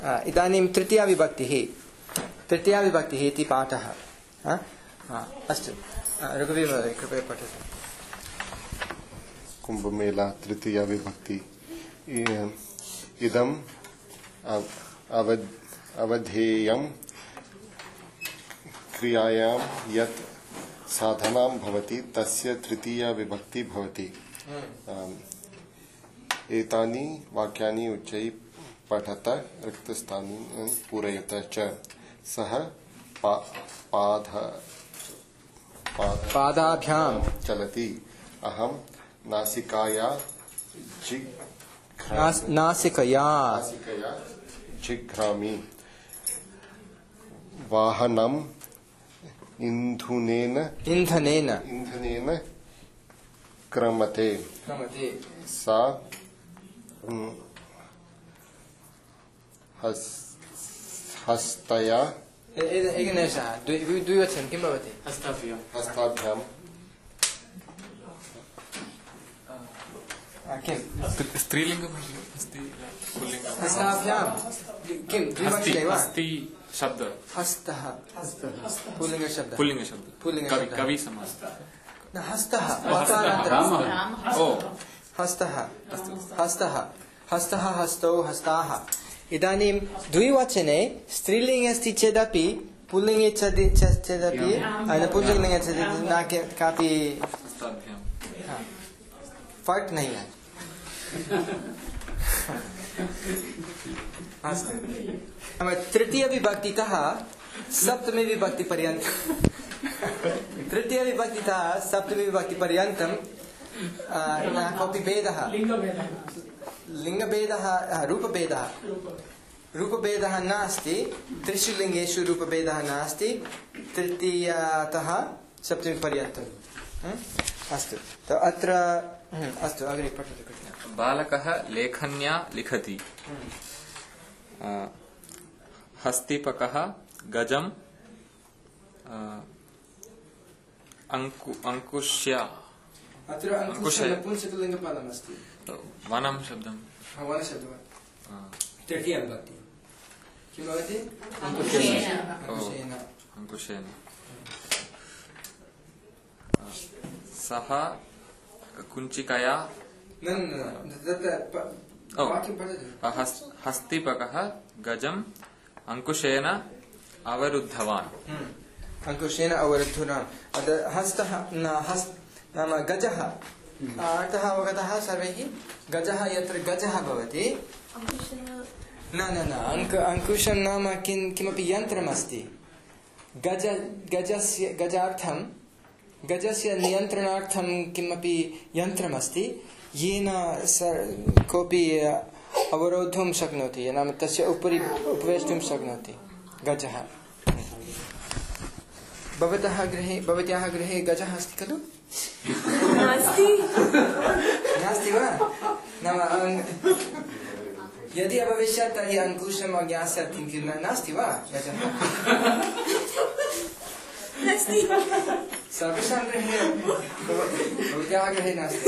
इदानीं तृतीया विभक्तिः इति पाठः। अस्तु, रघुवीर महोदय कृपया पठतु। कुंभमेला तृतीया विभक्ति। इदम् अवधेयं क्रियायां यत् साधनां भवति तस्य तृतीया विभक्ति भवति। एतानि वाक्यानि उच्चैः पठत रिक्तस्थानि पूरयत च। सः पादाभ्यां चलति। अहं नासिकया जिघ्रामि। वाहनम् इंधनेन क्रमते। सा हस्तया एकनिमेषः, द्विवचनं किं भवति? हस्ताभ्यां किं स्त्रीलिङ्गम् अस्ति, पुल्लिङ्गम्? हस्ताभ्यां किं द्विवचने वा? अस्ति शब्द हस्तः पुल्लिङ्गशब्दः। पुल्लिङ्गशब्द कवि समास। न हस्तः हस्तः हस्तौ हस्ताः। इदानीं द्विवचने स्त्रीलिङ्गे अस्ति चेदपि पुल्लिङ्गे चेदपि पुल्लिङ्गे चेदपि न कापि फर्क नहीं है। अस्तु, तृतीय विभक्तितः सप्तमी विभक्ति पर्यन्तं न कोऽपि भेदः, लिङ्गभेदः, रूपभेदः नास्ति। त्रिषु लिङ्गेषु रूपभेदः नास्ति, तृतीयतः सप्तमी पर्यन्तम्। अस्तु, तो अत्र अस्तु, अग्रे पठतु। बालकः लेखन्या लिखति। हस्तिपकः गजम् अंकुश्य। अत्र नपुंसकलिङ्गपदमस्ति। वनं शब्दं। वनशब्दः तृतीया विभक्ति किं भवति? अंकुशेन। सः कुञ्चिकया हस्तिपकः गजम् अंकुशेन अवरुद्धवान्। हस्तः नाम गजः अर्थः अवगतः सर्वैः। गजः यत्र गजः भवति न अंकुशं नाम किमपि यन्त्रमस्ति। गजस्य नियन्त्रणार्थं किमपि यन्त्रमस्ति येन कोऽपि अवरोद्धुं शक्नोति, नाम तस्य उपरि उपवेष्टुं शक्नोति गजः। भवत्याः गृहे गजः अस्ति खलु? नास्ति वा? नाम यदि अभविष्यत् तर्हि अंकुशम् अज्ञास्यात् किं नास्ति वा गजः? सर्वेषां गृहे, भवत्याः गृहे नास्ति।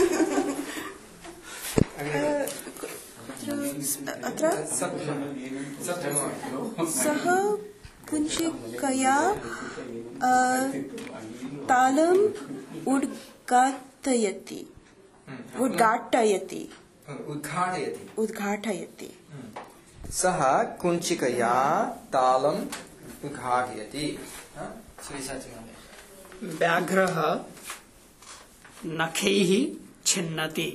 सः कुञ्चिकया तालम् उद्घाटयति। सः कुञ्चिकया तालम् उद्घाटयति। व्याघ्रः नखैः छिन्नति।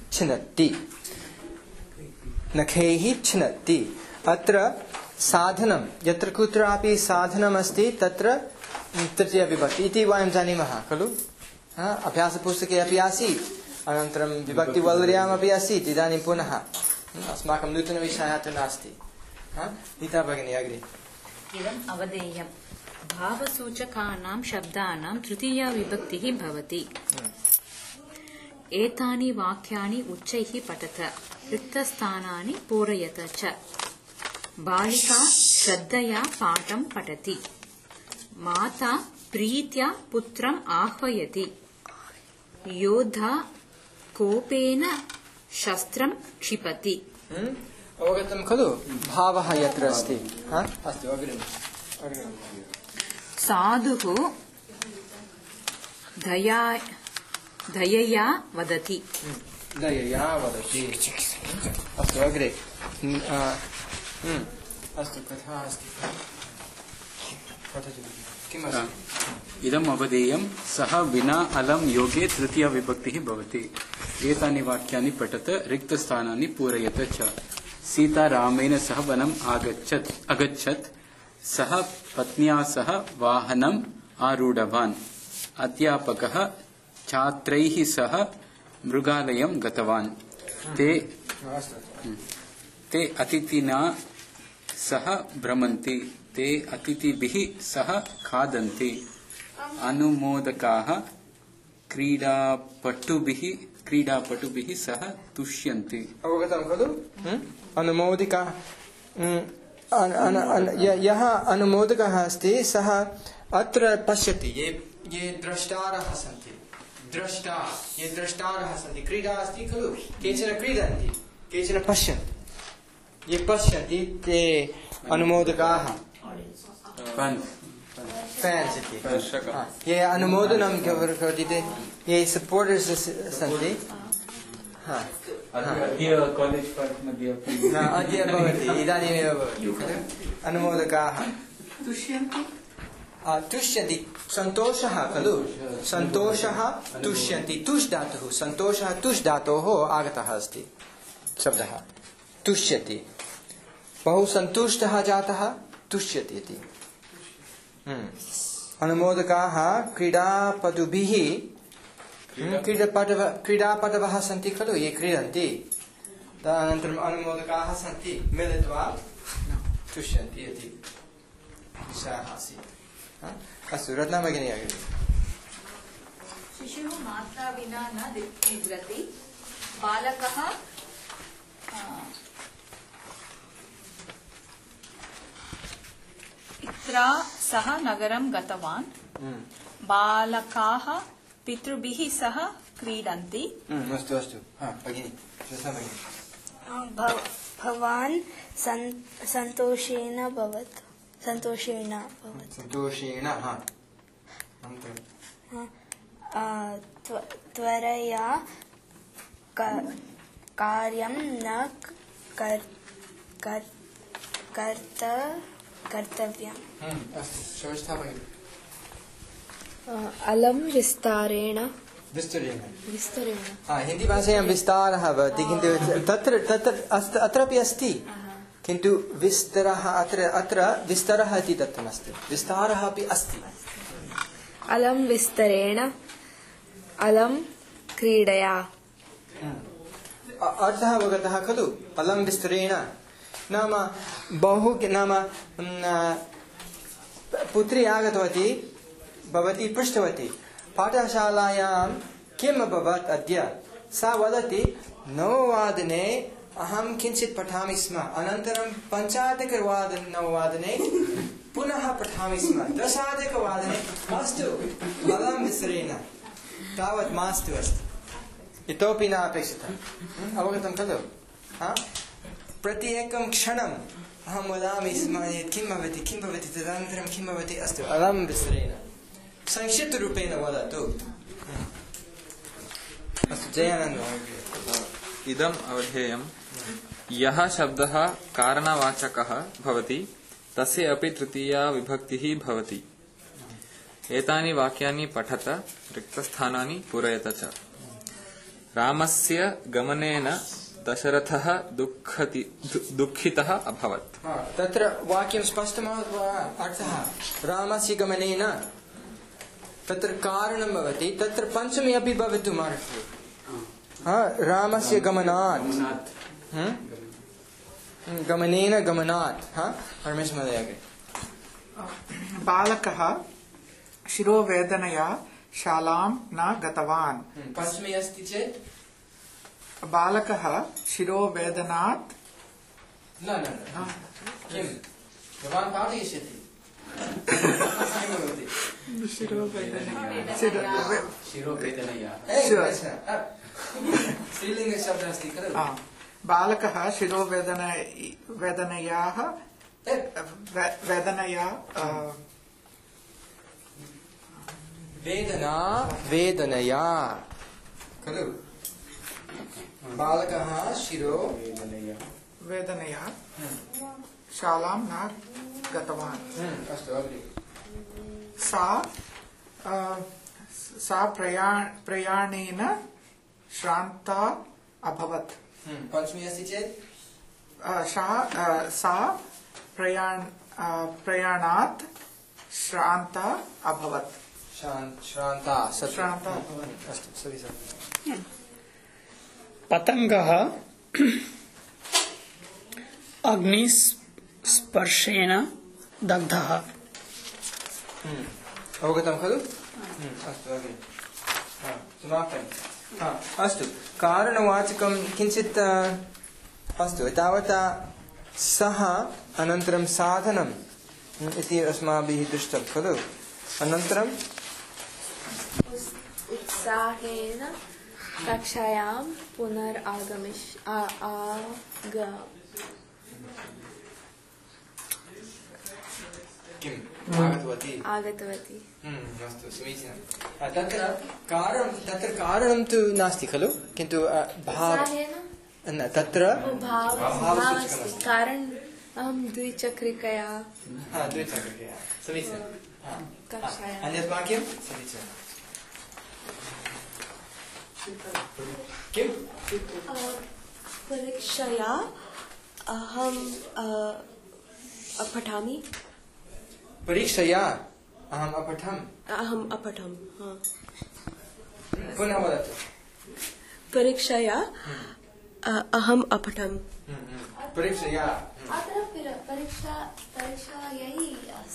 अत्र साधनं यत्र कुत्रापि साधनमस्ति तत्र तृतीया विभक्ति इति वयं जानीमः खलु? अभ्यासपुस्तके अपि आसीत्, अनन्तरं विभक्तिवल्ल्यामपि आसीत्। इदानीं पुनः अस्माकं नूतनविषयः तु नास्ति। नीता भगिनी अग्रे। इदम् अवधेयम् भावसूचकानां शब्दानां तृतीया विभक्तिः भवति। एतानि वाक्यानि उच्चैः पठत रिक्तस्थानानि पूरयत च। बालिका श्रद्धया पाठं पठति। माता प्रीत्या पुत्रम् आह्वयति। योद्धा कोपेन शस्त्रं क्षिपति। अवगतं खलु भावः यत्र अस्ति अस्तु अग्रिम साधुः दयया वदति अस्तु अग्रे अस्तु कथा अस्ति इदम् अवधेयं सः विना अलं योगे तृतीया विभक्तिः भवति एतानि वाक्यानि पठत रिक्तस्थानानि पूरयत च सीता रामेण सह वनम् अगच्छत् सः पत्न्या सह वाहनम् आरूढवान् अध्यापकः छात्रैः सह मृगालयं गतवान् ते अतिथिना सह भ्रमन्ति ते अतिथिभिः सह खादन्ति अनुमोदकाः क्रीडापटुभिः सह तुष्यन्ति अवगतं खलु अनुमोदिका यः अनुमोदकः अस्ति सः अत्र पश्यति ये द्रष्टारः सन्ति ये द्रष्टारः सन्ति क्रीडा अस्ति खलु केचन क्रीडन्ति केचन पश्यन्ति ये पश्यन्ति ते अनुमोदकाः फैन्स इति ये अनुमोदनं करोति ते ये सपोर्टर्स् सन्ति अद्य भवति इदानीमेव भवति अनुमोदकाः तुष्यन्ति सन्तोषः खलु सन्तोषः तुष्यन्ति तुष् धातुः सन्तोषः तुष् धातोः आगतः अस्ति शब्दः तुष्यति बहु सन्तुष्टः जातः तुष्यति इति अनुमोदकाः क्रीडापटवः सन्ति खलु ये क्रीडन्ति तदनन्तरम् अनुमोदकाः सन्ति मिलित्वा तुष्यन्ति इति विषयः आसीत् अस्तु रत्ना भगिनी अग्रे शिशुः मात्रा विना न निद्रति बालकः पित्रा सह नगरं गतवान् बालकाः पितृभिः सह क्रीडन्ति अस्तु अस्तु भगिनी भवान् सन्तोषेण भवतु त्वरया कार्यं न कर्तव्यम् अलं विस्तरेण हिंदी भाषायां विस्तारः भवति किन्तु अत्रापि अस्ति किन्तु विस्तरः अत्र विस्तरः इति दत्तमस्ति विस्तारः अपि अस्ति अलं विस्तरेण अलं क्रीडया अर्थः अवगतः खलु अलं विस्तरेण नाम पुत्री आगतवती भवती पृष्टवती पाठशालायां किम् अभवत् अद्य सा वदति 9:00 अहं किञ्चित् पठामि स्म अनन्तरं 9:05 पुनः पठामि स्म 10:00 मास्तु अलं विस्तरेण तावत् मास्तु अस्ति इतोपि न अपेक्षितम् अवगतं खलु प्रत्येकं क्षणम् अहं वदामि स्म किं भवति तदनन्तरं किं भवति अस्तु अलं विस्तरेण संक्षिप्तरूपेण वदतु अस्तु जयानन्द इदम् अवधेयं यः शब्दः कारणवाचकः भवति तस्य अपि तृतीया विभक्तिः भवति एतानि वाक्यानि पठत रिक्तस्थानानि पूरयत च रामस्य गमनेन दशरथः दुःखितः अभवत् तत्र वाक्यं स्पष्टमभवत् वा अर्थः रामस्य गमनेन तत्र कारणं भवति तत्र पञ्चमी अपि भवितुम् अर्हति रामस्य गमनात् गमनात् रमेश महोदय बालकः शिरोवेदनया शालां न गतवान् पञ्चमी अस्ति चेत् बालकः शिरोवेदनात् न किं भवान् पाठयिष्यति शिरोवेदनया स्त्रीलिङ्गशब्दः अस्ति खलु बालकः शिरोवेदनया वेदनया खलु बालकः शिरो वेदनया शालां न गतवान् अस्तु अग्रे सा प्रयाणेन श्रान्ता अभवत् पञ्चमी अस्ति चेत् सा प्रयाणात् श्रान्ता अभवत् श्रान्ता श्रान्ता अभवत् अस्तु सविता पतङ्गः अग्निस्पर्शेन दग्धः अवगतं खलु अस्तु अग्रे समाप्तम् अस्तु कारणवाचकं किञ्चित् अस्तु तावता सः अनन्तरं साधनम् इति अस्माभिः दृष्टं खलु अनन्तरं उत्साहेन कक्षायां आगतवती अस्तु समीचीनं तत्र कारणं तु नास्ति खलु किन्तु तत्र भावस्ति कारण अहं द्विचक्रिकया समीचीनं कक्षायाम् अन्यत् वाक्यं समीचीनं किं परीक्षया अहं अपठामि परीक्षया अहम् अपठम् पुनः वदतु परीक्षया अहम् अपठम् परीक्षया परीक्षा यही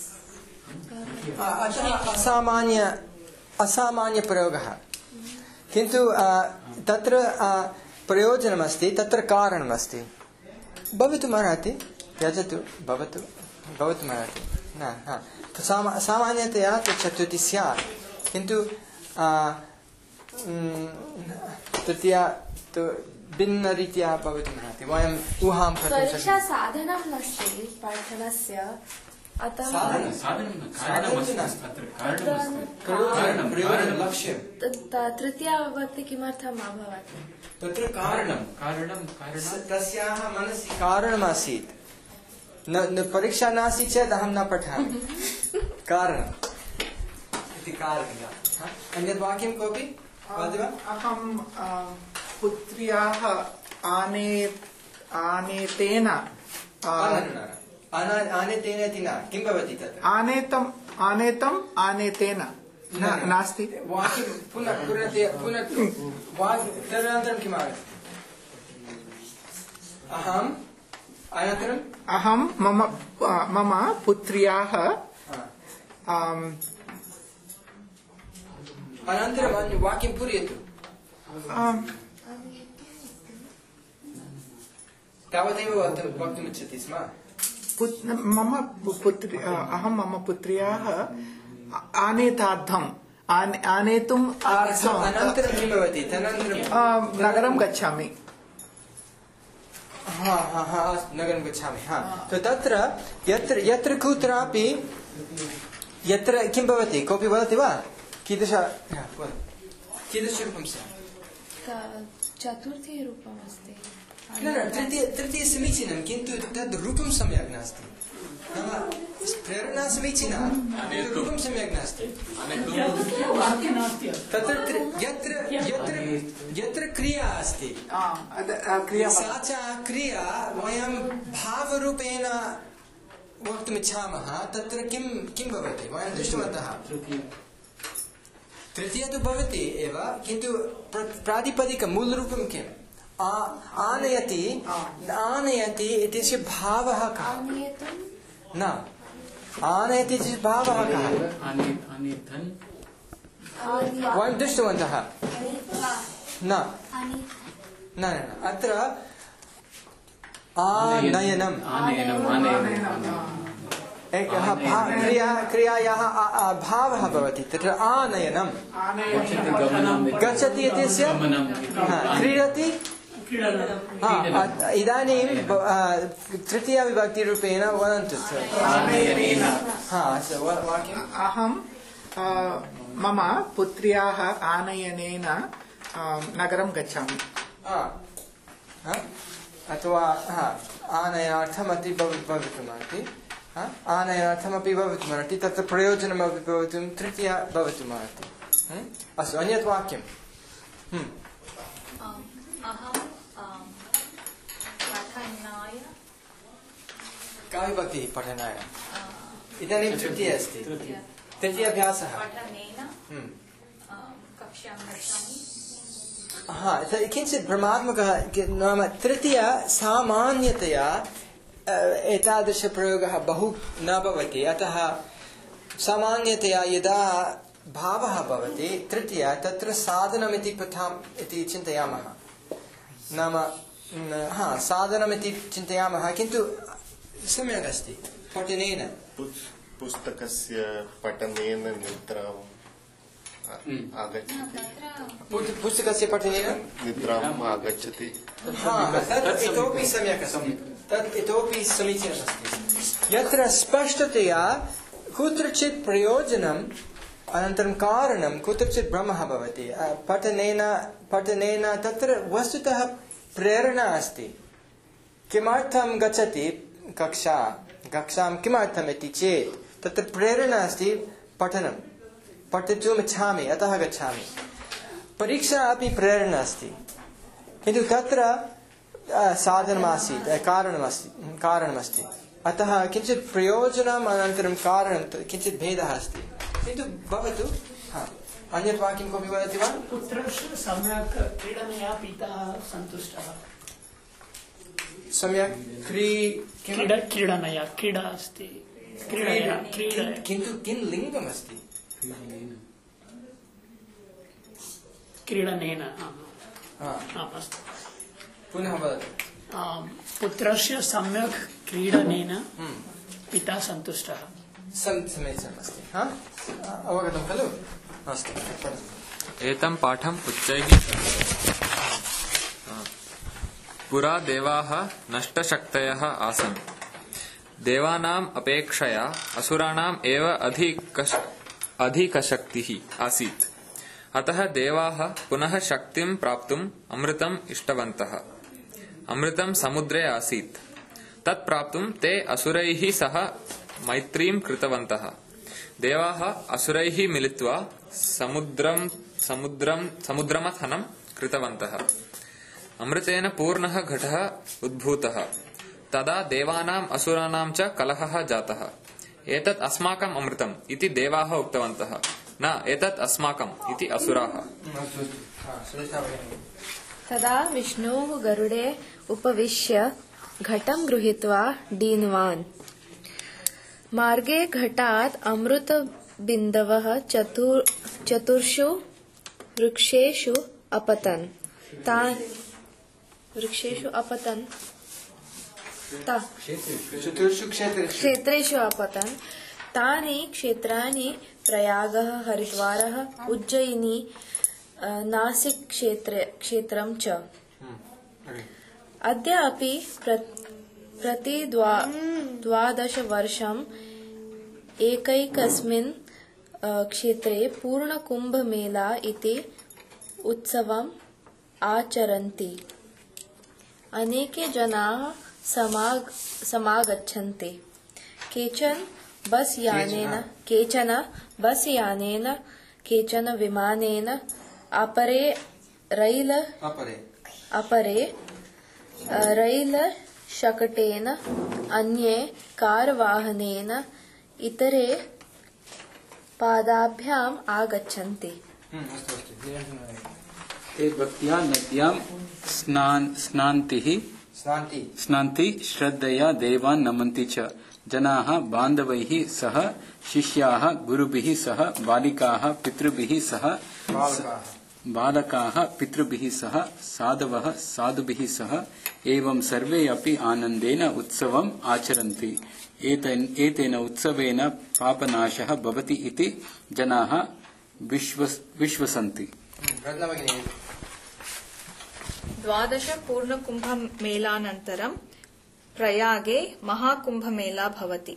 असामान्य प्रयोगः किन्तु तत्र प्रयोजनमस्ति तत्र कारणमस्ति भवितुमर्हति त्यजतु भवतुमर्हति न सामान्यतया चतुर्थी स्यात् किन्तु तृतीया तु भिन्नरीत्या भवितुमर्हति वयम् ऊहां कर्तुं परीक्षा साधनं नास्ति पाठनस्य अतः तृतीया विभक्ति किमर्थम् अभवत् तत्र कारणं तस्याः मनसि कारणमासीत् न परीक्षा नास्ति चेत् अहं न पठामि कारणम् इति कारणं अन्यत् वाक्यं कोऽपि वदति वा अहं पुत्र्याः आनेतेन आनेतेन इति न किं भवति तत् आनेतेन नास्ति वाक्यं पुनः तदनन्तरं किम् आगच्छति अहं मम पुत्र्याः अनन्तरं वाक्यं पूरयतु तावदेव वक्तुमिच्छति स्म अहं मम पुत्र्याः आनेतुम् अनन्तरं किं भवति तदनन्तरं नगरं गच्छामि नगरं गच्छामि तत्र यत्र कुत्रापि यत्र किं भवति कोऽपि वदति वा कीदृशरूपं स्यात् चतुर्थी रूपम् अस्ति तृतीय समीचीनं किन्तु तद् रूपं सम्यक् नास्ति नाम प्रेरणा समीचीना रूपं सम्यक् नास्ति तत्र यत्र क्रिया अस्ति सा च क्रिया वयं भावरूपेण वक्तुमिच्छामः तत्र किं भवति वयं दृष्टवन्तः तृतीया तु भवति एव किन्तु प्रातिपदिकं मूलरूपं किम् आनयति इत्यस्य भावः कः न आनयति इत्यस्य भावः कः वयं दृष्टवन्तः न अत्र आनयनं क्रियायाः भावः भवति तत्र आनयनं गच्छति इत्यस्य क्रीडति इदानीं तृतीयविभक्तिरूपेण वदन्तु अहं मम पुत्र्याः आनयनेन नगरं गच्छामि अथवा आनयनार्थमपि भवितुमर्हति आनयनार्थमपि भवितुमर्हति तत्र प्रयोजनमपि भवितुं तृतीया भवितुमर्हति अस्तु अन्यत् वाक्यं अहं पठनाय का विभक्तिः पठनाय इदानीं तृतीया अस्ति तृतीयाभ्यासः पठनेन कक्षां गच्छामि किञ्चित् भ्रमात्मकः नाम तृतीया सामान्यतया एतादृशप्रयोगः बहु न भवति अतः सामान्यतया यदा भावः भवति तृतीया तत्र साधनमिति प्रथाम् इति चिन्तयामः नाम साधनमिति चिन्तयामः किन्तु सम्यक् अस्ति पठनेन पुस्तकस्य पठनेन निद्राम् आगच्छति पुस्तकस्य पठनेन निद्राम् आगच्छति तत् इतोपि सम्यक् अस्ति तत् इतोपि समीचीनमस्ति यत्र स्पष्टतया कुत्रचित् प्रयोजनम् अनन्तरं कारणं कुत्रचित् भ्रमः भवति पठनेन तत्र वस्तुतः प्रेरणा अस्ति किमर्थं गच्छति कक्षां किमर्थम् इति चेत् तत्र प्रेरणा अस्ति पठनं पठितुम् इच्छामि अतः गच्छामि परीक्षा अपि प्रेरणा अस्ति किन्तु तत्र साधनमासीत् कारणमस्ति अतः किञ्चित् प्रयोजनम् अनन्तरं कारणं किञ्चित् भेदः अस्ति किन्तु भवतु अन्यत् वाक्यं कोऽपि वदति वा पुत्रस्य सम्यक् क्रीडनया पिता सन्तुष्टः सम्यक् क्रीडनया क्रीडा अस्ति किन्तु किं लिङ्गमस्ति क्रीडनेन पुनः वदतु पुत्रस्य सम्यक् क्रीडनेन पिता सन्तुष्टः समीचीनमस्ति अवगतं खलु अस्तु एतं पाठम् उच्चैः पुरा देवाः नष्टशक्तयः आसन् देवानाम् अपेक्षया असुराणाम् एव अधिकशक्तिः आसीत् अतः देवाः पुनः शक्तिं प्राप्तुम् अमृतम् इष्टवन्तः अमृतं समुद्रे आसीत् तत् प्राप्तुं ते असुरैः सह मैत्रीं कृतवन्तः देवाः असुरैः मिलित्वा समुद्रमथनं कृतवन्तः अमृतेन पूर्णः घटः उद्भूतः तदा देवानाम् असुराणां च कलहः जातः एतत् अस्माकम् अमृतम् इति देवाः उक्तवन्तः न एतत् अस्माकम् इति असुराः तदा विष्णुः गरुडे उपविश्य घटं गृहीत्वा डीन्वान् मार्गे घटात् अमृतबिन्दवः चतुर्षु वृक्षेषु अपतन् क्षेत्रेषु अपतन् तानि क्षेत्राणि प्रयागः हरिद्वारः उज्जयिनी नासिक क्षेत्रं च अद्य अपि प्रति 12 वर्षम् एकैकस्मिन् क्षेत्रे पूर्णकुम्भमेला इति उत्सवम् आचरन्ति अनेके जनाः समागच्छन्ति केचन बस् यानेन केचन विमानेन अपरे रैल शकटेन अन्ये कारवाहनेन इतरे पादाभ्याम् आगच्छन्ति ते भक्त्या नद्यां स्नान्ति श्रद्धया देवान् नमन्ति च जनाः बान्धवैः सह शिष्याः गुरुभिः सह बालकाः पितृभिः सह साधवः साधुभिः सह एवं सर्वे अपि आनन्देन उत्सवम् आचरन्ति एतेन उत्सवेन पापनाशः भवति इति जनाः विश्वसन्ति द्वादश पूर्णकुम्भमेलानन्तरं प्रयागे महाकुम्भमेला भवति।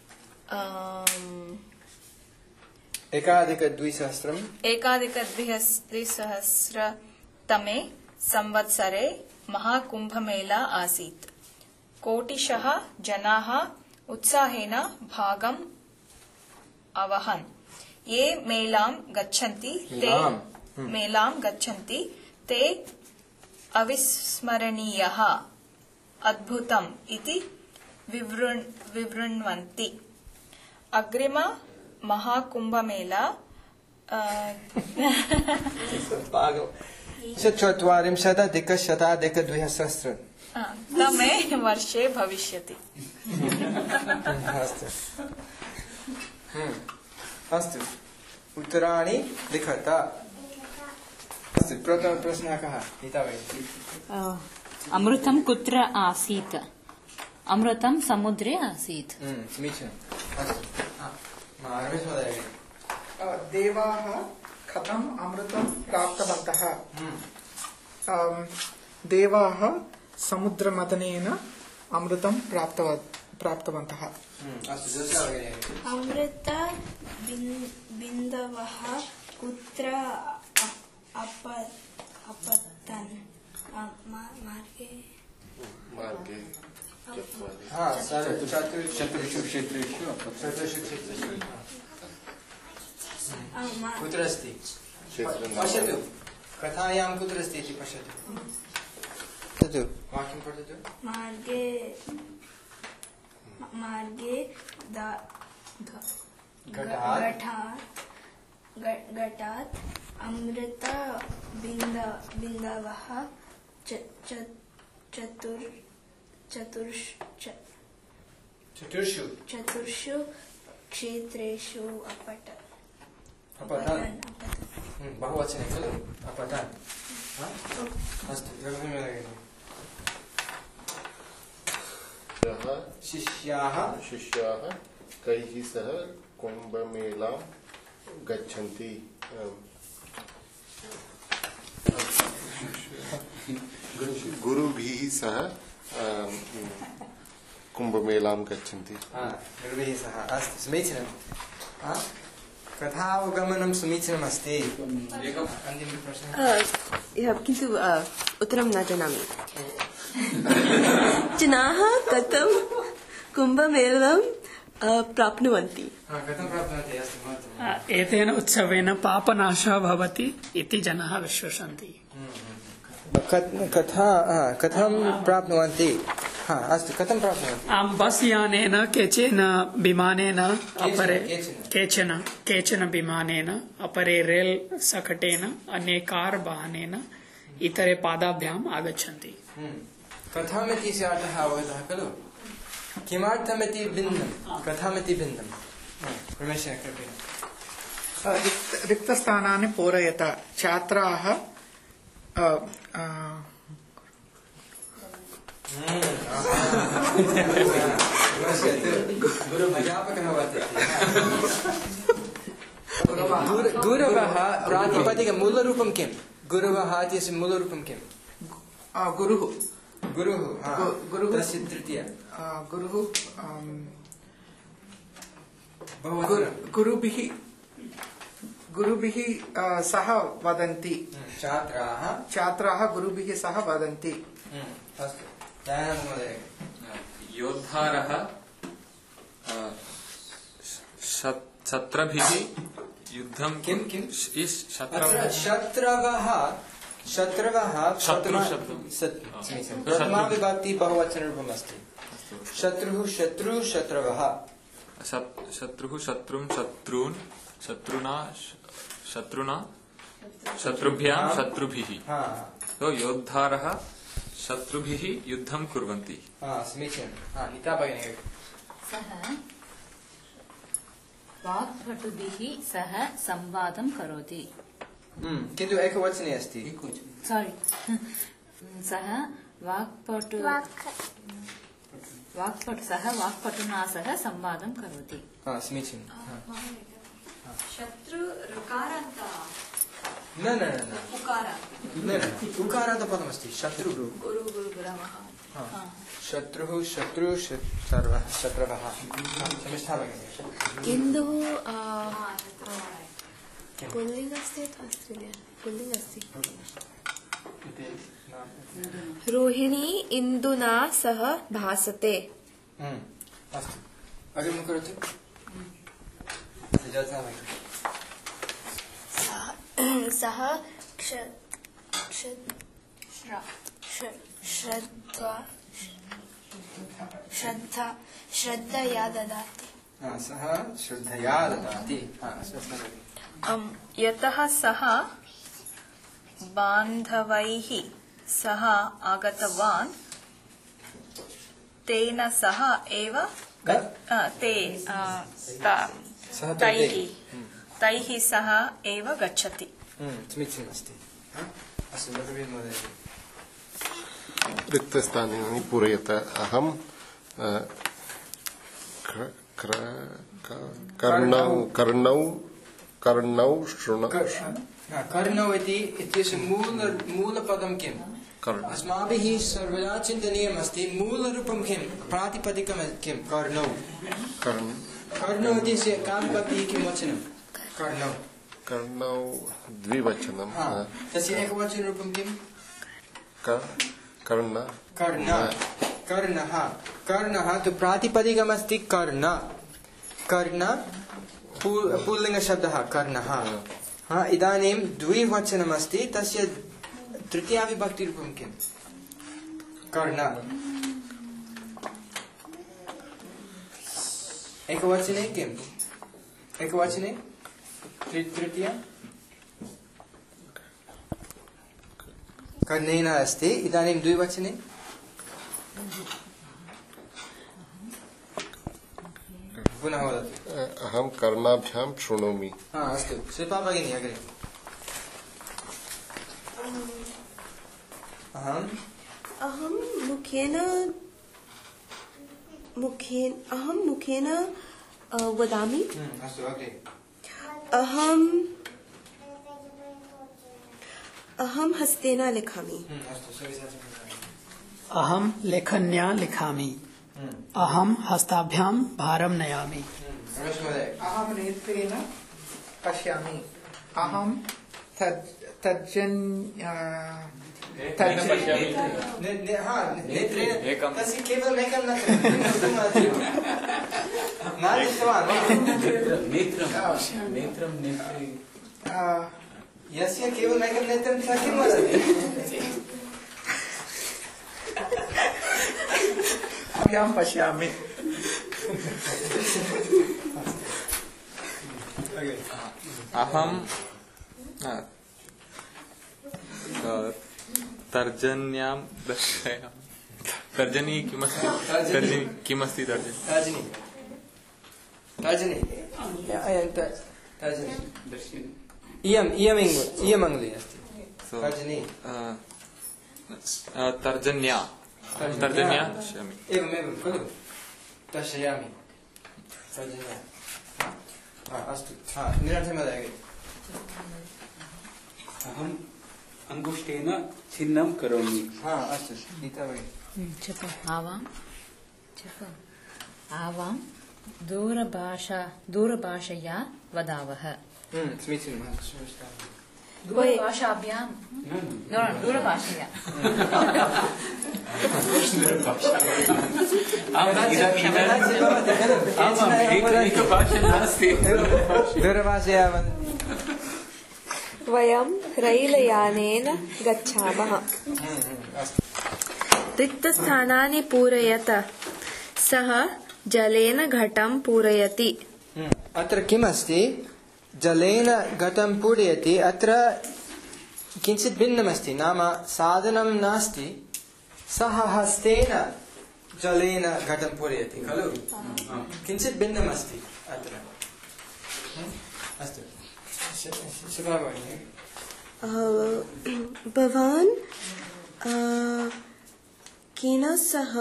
1220तमे संवत्सरे महाकुम्भमेला आसीत्। कोटिशः जनाः उत्साहेन भागम् अवहन्। ये मेलां गच्छन्ति ते अविस्मरणीयः अद्भुतम् इति विवृण्वन्ति। अग्रिम महाकुम्भमेला 40-100-200 तमे वर्षे भविष्यति। अस्तु उत्तराणि लिखता। अस्तु प्रथमः प्रश्नः कः? अमृतं कुत्र आसीत्? अमृतं समुद्रे आसीत्। समीचीनम्। देवाः कथम् अमृतं प्राप्तवन्तः? देवाः समुद्रमथनेन अमृतं प्राप्तवन्तः। अमृत बिन्दवः कुत्र अपतन्? मार्गे चतुर्षु क्षेत्रेषु कुत्र अस्ति? पश्यतु कथायां कुत्र अस्ति इति पश्यतु। वाक्यं पठतु। मार्गे घटात् अमृत बिन्दवः चतुर्षु क्षेत्रेषु अपतन्। बहुवचने खलु अपतन्। अस्तु शिष्याः कैः सह कुम्भमेलां गच्छन्ति? गुरुभिः सह कुम्भमेलां गच्छन्ति। गुरुभिः सह। अस्तु समीचीनं। कथावगमनं समीचीनमस्ति। किन्तु उत्तरं न जानामि। जनाः कथं कुम्भमेलां प्राप्नुवन्ति? एतेन उत्सवेन पापनाशः भवति इति जनाः विश्वसन्ति। कथं प्राप्नुवन्ति? अस्तु कथं प्राप्नुवन्ति? बस् यानेन केचन विमानेन अपरे केचन विमानेन अपरे रेल् सकटेन अन्ये कार् वाहनेन इतरे पादाभ्याम् आगच्छन्ति। कथमिति अर्थः अवगतः खलु? किमर्थमिति भिन्नं? कथमिति भिन्नं? रमेशः कृपया। रिक्तस्थानानि पूरयत। छात्राः गुरवः प्रातिपदिकं मूलरूपं किं? गुरवः इत्यस्य मूलरूपं किं? गुरुः। तस्य तृतीय गुरुभिः सह वदन्ति। छात्राः गुरुभिः सह वदन्ति। अस्तु योद्धारः शत्रभिः युद्धं शत्रवः प्रथमा विभक्ति बहुवचनरूपम् अस्ति। शत्रुः शत्रुवः शत्रुभ्यां शत्रुभिः। तो योद्धारः शत्रुभिः युद्धं कुर्वन्ति। समीचीनं। गीता भगिनी। सः वाक्पटुभिः सह संवादं करोति। किन्तु एकवचने अस्ति। सारी सः वाक्पटुना सह संवादं करोति। समीचीनं। शत्रु ऋकारान्त न न न न उकारान्तपदमस्ति शत्रुः शत्रुः शत्रवः शमिष्ठा भगिनी इन्दुः पुल्लिङ्गस्ति अथवा स्त्रीलिङ्गः? पुल्लिङ्गस्ति। रोहिणी इन्दुना सह भासते। अस्तु अग्रिमं करोतु। सः श्रद्धया ददाति। सः श्रद्धया ददाति। यतः सः बान्धवैः सह आगतवान् तेन सह एव तैः सह एव गच्छति। समीचीनमस्ति। अस्तु महोदय रिक्तस्थानानि पूरयत। अहं कर्णौ शृणु। कर्णौ इत्यस्य मूलपदं किम्? अस्माभिः सर्वदा चिन्तनीयमस्ति मूलरूपं किं, प्रातिपदिकं किं? कर्णौ। कर्णौ इत्यस्य का विभक्तिः, किं वचनं? कर्णौ। कर्णौ द्विवचनं। तस्य एकवचनरूपं किं? कर्ण। कर्णः तु प्रातिपदिकमस्ति कर्ण। कर्ण पुल्लिङ्गशब्दः कर्णः। इदानीं द्विवचनमस्ति, तस्य तृतीया विभक्तिरूपं किं? कर्ण। एकवचने किम्? एकवचने तृतीया कर्णेन अस्ति। इदानीं द्विवचने पुनः वदतु। अहं कर्णाभ्यां शृणोमि। अस्तु शिल्पा भगिनी अग्रे। अहं मुखेन वदामि। अस्तु अग्रे। अहं हस्तेन लिखामि। अहं लेखन्या लिखामि। अहं हस्ताभ्यां भारं नयामि। अहं नेत्रेण पश्यामि। अहं केवलं यस्य केवलं एकं नेत्रं सः किं वदति? अभ्यां पश्यामि। अहं तर्जन्यां दर्शयामि। तर्जनी किमस्ति? किमस्ति तर्जनी? इयम् अङ्गुली अस्ति। तर्जनी तर्जन्या दर्शयामि। एवमेवं खलु दर्शयामि। तर्जन्या। अस्तु निरर्थमदाय। अहम् अङ्गुष्ठेन चिह्नं करोमि। अस्तु गीता भगिनी। आवां दूरभाषया वदावः। समीचीनं। दूरभाषाभ्यां दूरभाषया दूरभाषया वयं रैलयानेन गच्छामः। रिक्तस्थानानि पूरयत। सः जलेन घटं पूरयति। अत्र किम् अस्ति? जलेन घटं पूरयति। अत्र किञ्चित् भिन्नमस्ति, नाम साधनं नास्ति, सः हस्तेन जलेन घटं पूरयति खलु। किञ्चित् भिन्नमस्ति अत्र। अस्तु शिवा भगिनी। भवान् केन सह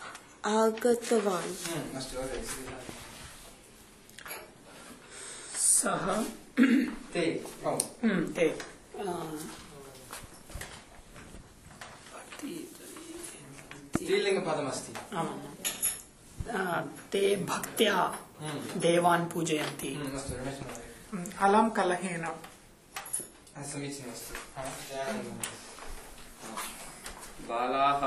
आगतवान्? सः ते ते स्त्रीलिङ्गपदमस्ति ते भक्त्या देवान् पूजयन्ति अलं कलहेन समीचीनमस्ति बालाः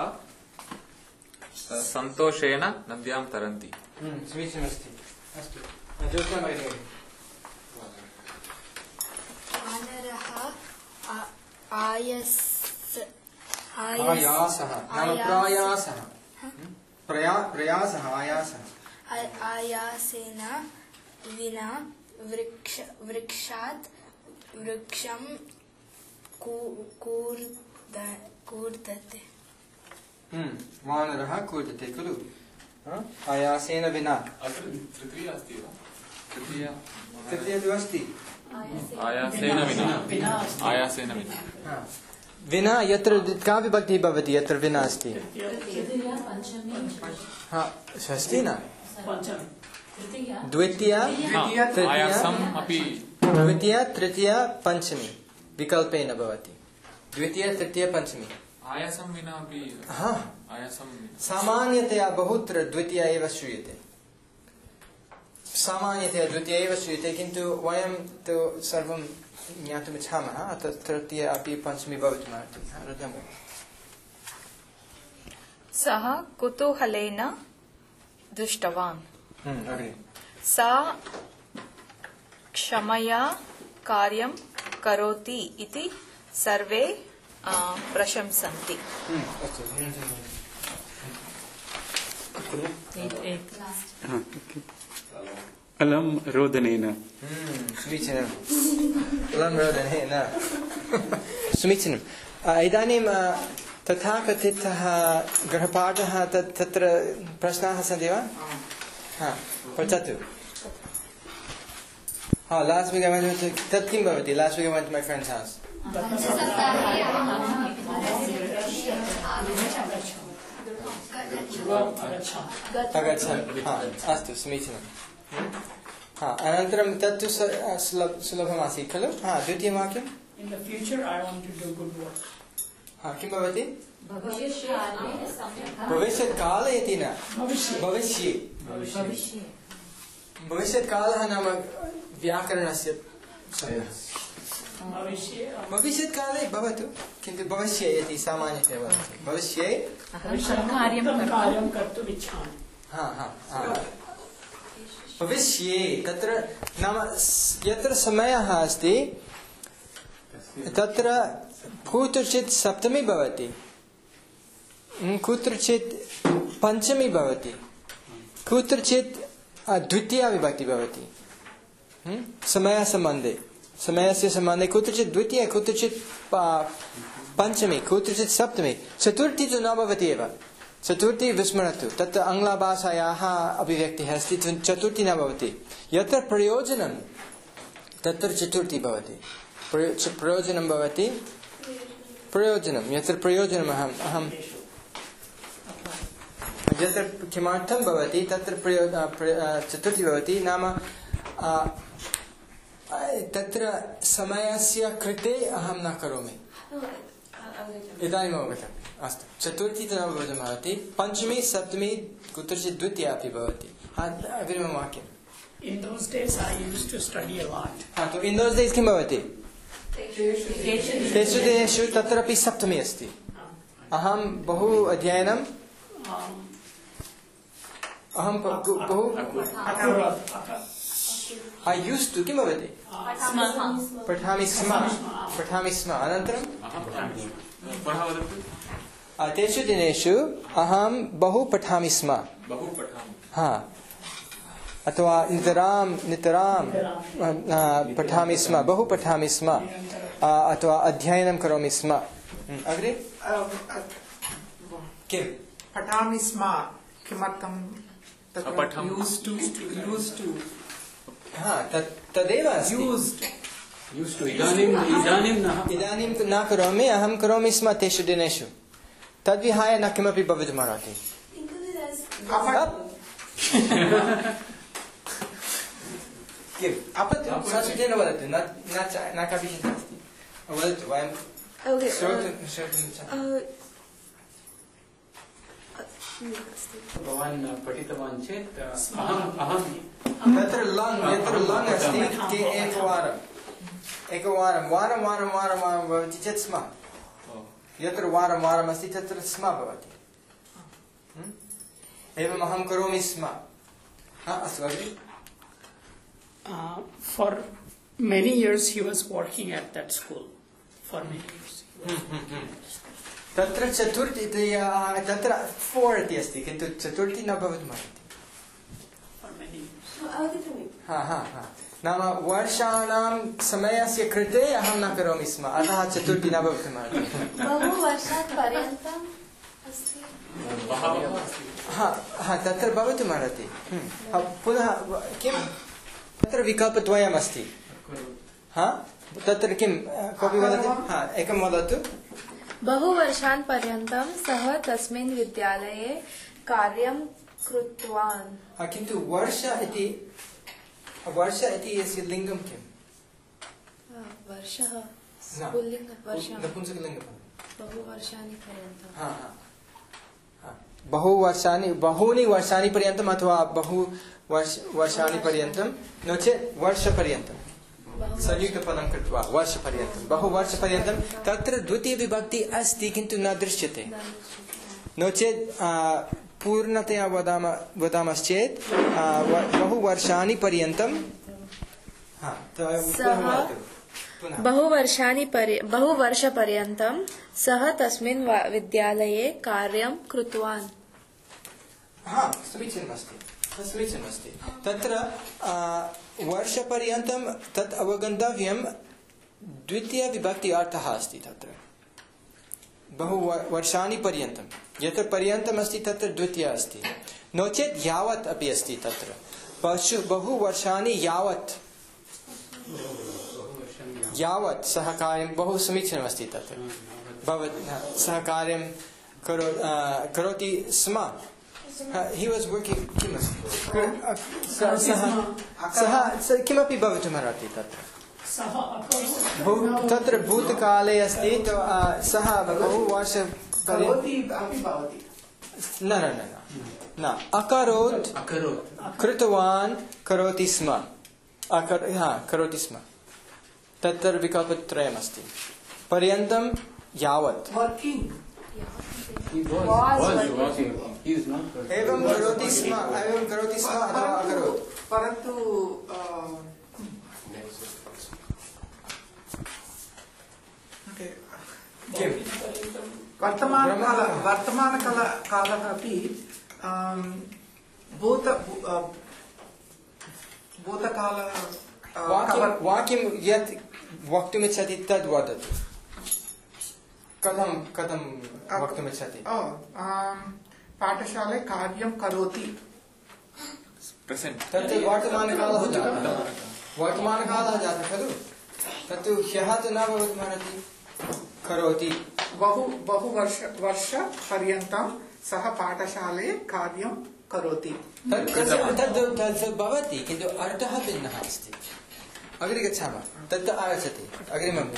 सन्तोषेण नद्यां तरन्ति समीचीनमस्ति अस्तु ज्योत्स्ना भगिनी वानरः आयासः नाम प्रयासः प्रयासः आयासः आयासेन विना वृक्षात् वृक्षं कूर्दते वानरः कूर्दते खलु आयासेन विना तृतीया अस्ति वा तृतीया तु अस्ति आयासेन विना विना यत्र का विभक्तिः भवति यत्र विना अस्ति षष्ठी न द्वितीया तृतीया पंचमी विकल्पेन भवति द्वितीया तृतीया पंचमी आयासं विना अपि सामान्यतया बहुत्र द्वितीया एव श्रूयते किन्तु वयं तु सर्वं ज्ञातुमिच्छामः अतः तृतीया अपि पंचमी भवितुमर्हति सः कुतूहलेन दृष्टवान् सा क्षमया कार्यं करोति इति सर्वे प्रशंसन्ति अलं रोदनेन समीचीनम् अलं रोदनेन समीचीनम् इदानीं तथाकथितः गृहपाठः तत्र प्रश्नाः सन्ति वा पृच्छतु last week I went to तत् किं भवति last week I went to my friend's house अगच्छन् अस्तु समीचीनम् अनन्तरं तत्तु सुलभमासीत् खलु द्वितीयं वाक्यं In the future I want to do good work. किं भवति भविष्यत्काले इति न भविष्ये भविष्यत्कालः नाम व्याकरणस्य भविष्यत्काले भवतु किन्तु भविष्ये इति सामान्यतया वदति भविष्ये कार्यं कर्तुम् इच्छामि भविष्ये तत्र नाम यत्र समयः अस्ति तत्र कुत्रचित् सप्तमी भवति कुत्रचित् पंचमी भवति कुत्रचित् द्वितीया विभक्ति भवति समयस्य सम्बन्धे कुत्रचित् द्वितीया कुत्रचित् पंचमी कुत्रचित् सप्तमी चतुर्थी तु न भवति एव चतुर्थी विस्मरतु तत् आङ्ग्लभाषायाः अभिव्यक्तिः अस्ति चतुर्थी न भवति यत्र प्रयोजनं तत्र चतुर्थी भवति प्रयोजनं भवति प्रयोजनं यत्र प्रयोजनम् अहं यत्र किमर्थं भवति तत्र चतुर्थी भवति नाम तत्र समयस्य कृते अहं न करोमि इदानीम् अवगतम् अस्तु चतुर्थी तु न भवति पंचमी सप्तमी कुत्रचित् द्वितीया अपि भवति अग्रिमं वाक्यम् In those days I used to study a lot. In those days किं भवति तेषु दिनेषु तत्रापि सप्तमी अस्ति अहं बहु अध्ययनं अहं बहु I used to किं भवति पठामि स्म अनन्तरं तेषु दिनेषु अहं बहु पठामि स्म अथवा नितरां पठामि स्म बहु पठामि स्म अथवा अध्ययनं करोमि स्म अग्रे किं पठामि स्म किमर्थं तदेव इदानीं न करोमि अहं करोमि स्म तेषु दिनेषु तद्विहाय न किमपि भवितुमर्हति किम् अपत्यं संस्कृतेन वदतु न कापि चिन्ता अस्ति वदतु वयं श्रोतुमिच्छामः भवान् पठितवान् चेत् अहं तत्र लङ् अस्ति ते एकवारं वारं वारं वारं वारं भवति चेत् स्म यत्र वारं वारम् अस्ति तत्र स्म भवति एवम् अहं करोमि स्म अस्तु अग्रे For many years he was working at that school. For many years. तत्र चतुर्थी तत्र 4 इति अस्ति किन्तु चतुर्थी न भवितुमर्हति नाम वर्षाणां समयस्य कृते अहं न करोमि स्म अतः चतुर्थी न भवितुमर्हति बहुवर्षात् पर्यन्तम् अस्ति तत्र भवितुमर्हति पुनः किं तत्र विकल्पद्वयम् अस्ति तत्र किं कोऽपि वदति एकं वदतु बहुवर्षान् पर्यन्तं सः तस्मिन् विद्यालये कार्यं कृतवान् किन्तु वर्ष इति यस्य लिङ्गं किम् वर्षः नपुंसकलिङ्गं बहुवर्षाणि पर्यन्तं बहूनि वर्षाणि पर्यन्तम् अथवा वर्षाणि पर्यन्तं नो चेत् वर्षपर्यन्तं संयुक्तपदं कृत्वा वर्षपर्यन्तं बहुवर्षपर्यन्तं तत्र द्वितीयविभक्ति अस्ति किन्तु न दृश्यते नो चेत् पूर्णतया वदामश्चेत् बहुवर्षाणि पर्यन्तं बहुवर्षपर्यन्तं सः तस्मिन् विद्यालये कार्यं कृतवान् समीचीनमस्ति तत्र वर्षपर्यन्तं तत् अवगन्तव्यं द्वितीयविभक्ति अर्थः अस्ति तत्र बहुवर्षाणि पर्यन्तं यत्र पर्यन्तम् अस्ति तत्र द्वितीय अस्ति नो चेत् यावत् अपि अस्ति तत्र बहुवर्षाणि यावत् सः कार्यं बहु समीचीनमस्ति तत्र सः कार्यं करोति स्म he was working सः किमपि भवितुमर्हति तत्र भूतकाले अस्ति सः बहुवर्ष न अकरोत् कृतवान् करोति स्म करोति स्म तत्र विकल्पत्रयमस्ति पर्यन्तं यावत् एवं करोति स्म अथवा अकरोत् परन्तु वर्तमानकालः अपि वाक्यं यत् वक्तुमिच्छति तद् वदतु कथं वक्तुमिच्छति पाठशाले कार्यं करोति तत् वर्तमानकालः जातः खलु तत्तु ह्यः तु न भवितुमर्हति करोति बहुवर्षपर्यन्तं सः पाठशाले कार्यं करोति तद् भवति किन्तु अर्थः भिन्नः अस्ति अग्रे गच्छामः तत् आगच्छति अग्रिमं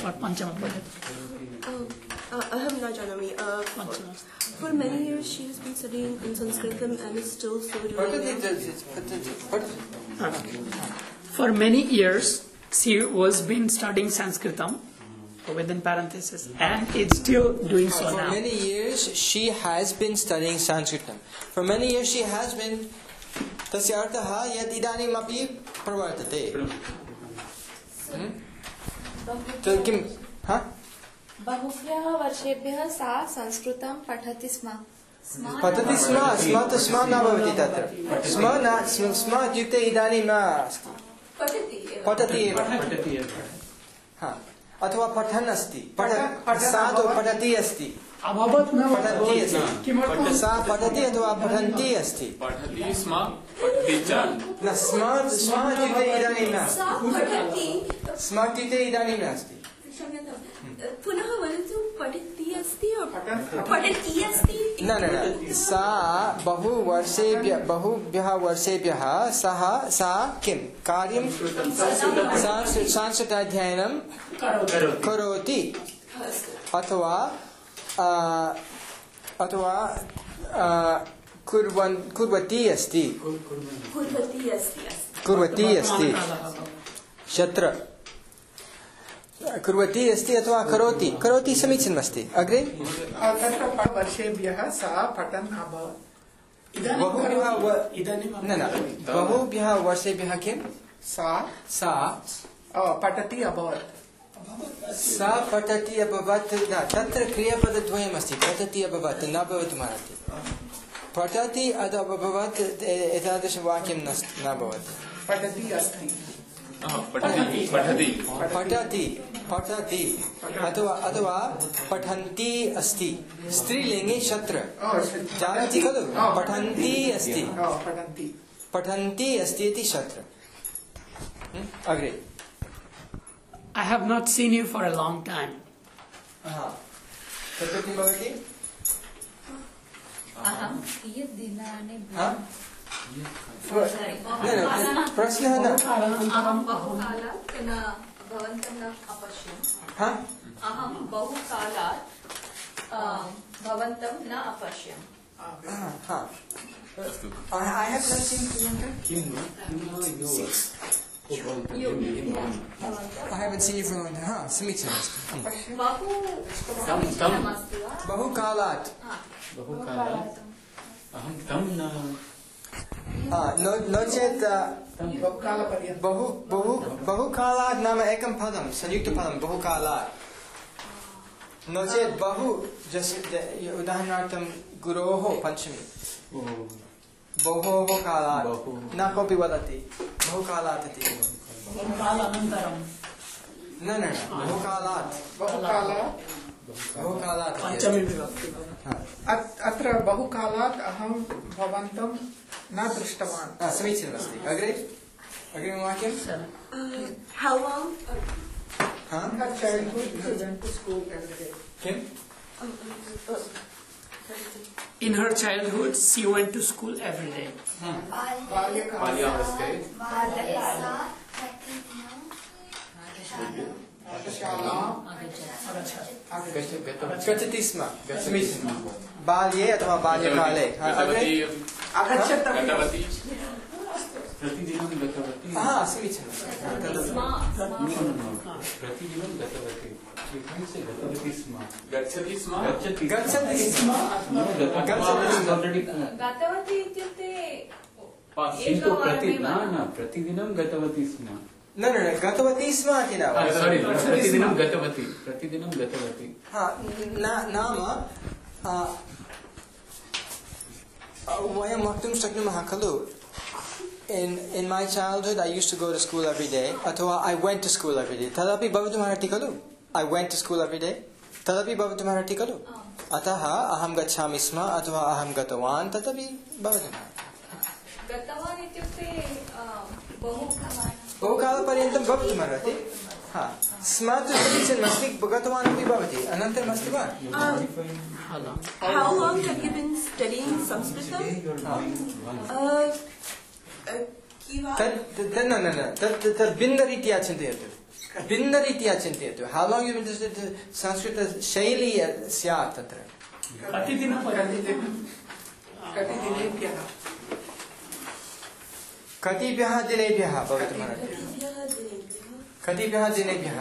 अहं न जानामि for many years she has been studying in Sanskritam and is still so doing. For many years she was been studying Sanskritam within parentheses and is still doing so now. For many years she has been studying Sanskritam. For many years she has been तस्य अर्थः यत् इदानीमपि प्रवर्तते किं बहुभ्यः वर्षेभ्यः सा संस्कृतं पठति स्म स्म न भवति तत्र स्म इत्युक्ते इदानीं न अस्ति पठति एव अथवा पठन् अस्ति सा तु पठति अस्ति सा पठति अथवा पठन्ती अस्ति स्म इत्युक्ते इदानीं नास्ति स्म इत्युक्ते इदानीं नास्ति पुनः वदतु पठति अस्ति पठति अस्ति न न न सा बहुभ्यः वर्षेभ्यः सा किं कार्यं संस्कृताध्ययनं करोति अथवा कुर्वती अस्ति शत्र कुर्वती अस्ति अथवा करोति समीचीनमस्ति अग्रे तत्र वर्षेभ्यः सा पठन् अभवत् बहुभ्यः वर्षेभ्यः किं सा पठति अभवत् सा पठति अभवत् न तत्र क्रियापदद्वयमस्ति पठति अभवत् न भवितुमर्हति पठति अभवत् एतादृशवाक्यं न भवति पठति अस्ति पठति अथवा पठन्ति अस्ति स्त्रीलिङ्गे शत्र जानति खलु पठन्ति अस्ति इति शत्र अग्रे I have not seen you for a long time. तत्र किं भवति अहं कियत् दिनानि प्रश्नः न अहं बहुकालात् न भवन्तं न अपश्यम् अहं बहुकालात् भवन्तं न अपश्यम् I have not seen I haven't seen you for a long time. समीचीनमस्ति बहुकालात् अहं तं न नो चेत् बहुकालात् नाम एकं पदं संयुक्तपदं बहुकालात् नो चेत् बहु उदाहरणार्थं गुरोः पञ्चमी बहु कालात् न कोऽपि वदति बहुकालात् इति न बहुकालात् अत्र बहुकालात् अहं भवन्तं न दृष्टवान् समीचीनमस्ति अग्रिमवाक्यं How long? Her childhood she went to school every day. किम् In her childhood, she went to school every day. गच्छति स्म बाल्ये अथवा बाल्यकाले प्रतिदिनं गतवती प्रतिदिनं गतवती गतवती स्म गच्छति स्म गतवती इत्युक्ते प्रतिदिनं गतवती स्म न गतवती स्म इति न प्रतिदिनं गतवती नाम वयं वक्तुं शक्नुमः खलु In my childhood, I used to go to school every day. अथवा I went to school every day. तदपि भवितुमर्हति खलु? I went to school every day. तदपि भवितुमर्हति खलु? अतः अहं गच्छामि स्म अथवा अहं गतवान् तदपि भवितुमर्हति. गतवान् इत्युक्ते बहुकालपर्यन्तं भवितुमर्हति. स्म तु समीचीनमस्ति गतवान् अपि भवति. अनन्तरम् अस्ति वा? How long have you been studying Sanskrit? तद् भिन्नरीत्या चिन्तयतु How long you been studying Sanskrit शैली स्यात् तत्र कतिभ्यः दिनेभ्यः भवितुमर्हति कतिभ्यः दिनेभ्यः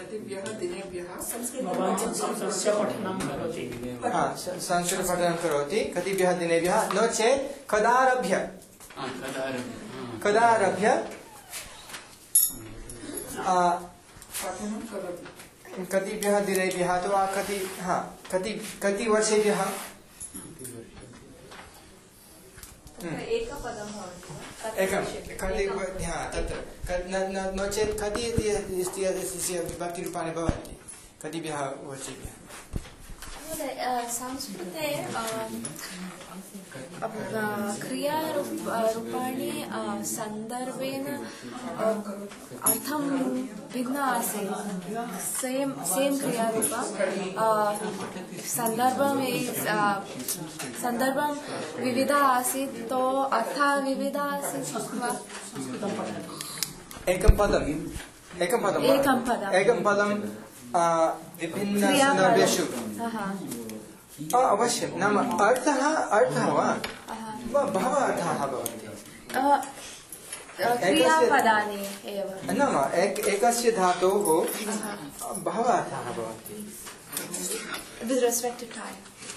संस्कृतपठनं करोति कतिभ्यः दिनेभ्यः नो चेत् कदारभ्य कतिभ्यः दिनेभ्यः अथवा कति वर्षेभ्यः एकपदं भवति नो चेत् कति इति विभक्तिरूपाणि भवन्ति कतिभ्यः वर्षेभ्यः संस्कृते क्रियारूपाणि सन्दर्भेन अर्थं भिन्न आसीत् सेम क्रियारूप सन्दर्भं विविध आसीत् तो अर्थः विविध आसीत् वा एकं पदं विभिन्न सन्दर्भेषु अवश्यं नाम अर्थः वा बहवः अर्थाः भवन्ति क्रियापदानि एव नाम एकस्य धातोः बहवः अर्थाः भवन्ति with respect to time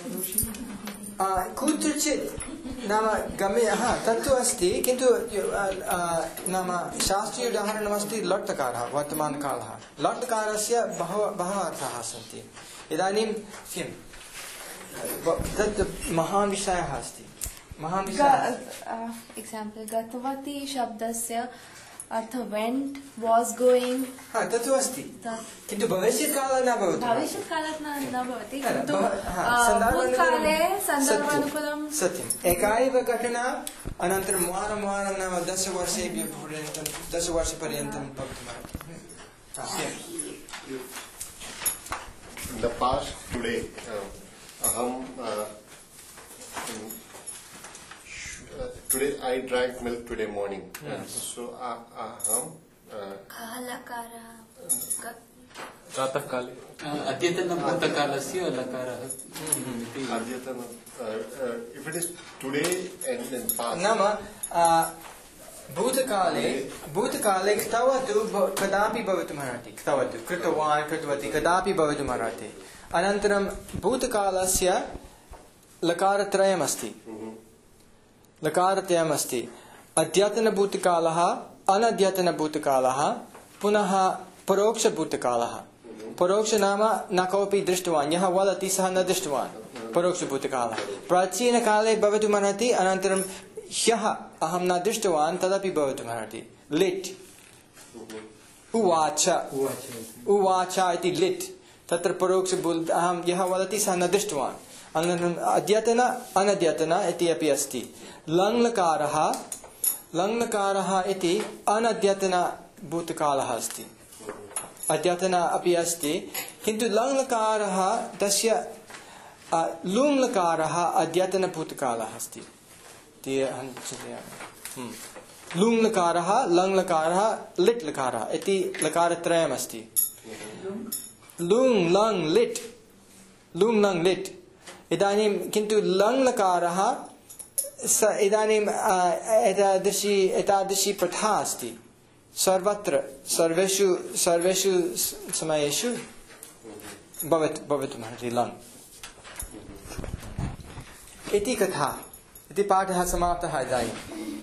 कुत्रचित् नाम गम्य तत्तु अस्ति किन्तु नाम शास्त्रीय उदाहरणमस्ति लट्लकारः वर्तमानकालः लट्लकारस्य बहवः अर्थाः सन्ति इदानीं किं तत् महान् विषयः अस्ति एक्साम्पल् गतवती शब्दस्य अर्थ went was going तत्तु अस्ति किन्तु भविष्यत्कालः न भवति भविष्यत्कालः न भवति किन्तु भूतकाले सन्दर्भानुकूलं सत्यम् एका एव घटना अनन्तरं वारं वारं नाम 10 वर्षपर्यन्तं भवितुमर्हति In the past today today I drank milk today morning. So प्रातःकाले अद्यतनभूतकालस्य लकारः अद्यतन if it is today and in past नाम भूतकाले क्तवतु कदापि भवितुमर्हति क्तवतु कृतवान् कृतवती कदापि भवितुमर्हति अनन्तरं भूतकालस्य लकारत्रयमस्ति अद्यतनभूतकालः अनद्यतनभूतकालः पुनः परोक्षभूतकालः परोक्ष नाम न कोऽपि दृष्टवान् यः वदति सः न दृष्टवान् परोक्षभूतकालः प्राचीनकाले भवितुमर्हति अनन्तरं ह्यः अहं न दृष्टवान् तदपि भवितुमर्हति लिट् उवाच इति लिट् तत्र परोक्षभूत अहं यः वदति सः न दृष्टवान् अनन्तरम् अद्यतन अनद्यतन इति अपि अस्ति लङ्लकारः इति अनद्यतनभूतकालः अस्ति अद्यतन अपि अस्ति किन्तु लङ्लकारः तस्य लुङ्लकारः अद्यतनभूतकालः अस्ति इति अहं चिन्तयामि लुङ्लकारः लङ्लकारः लिट्लकारः इति लकारत्रयमस्ति लुङ् लङ् लिट् इदानीं किन्तु लङ्लकारः इदानीम् एतादृशी प्रथा अस्ति सर्वत्र सर्वेषु समयेषु भवितुमर्हति लङ् इति कथा इति पाठः समाप्तः इदानीम्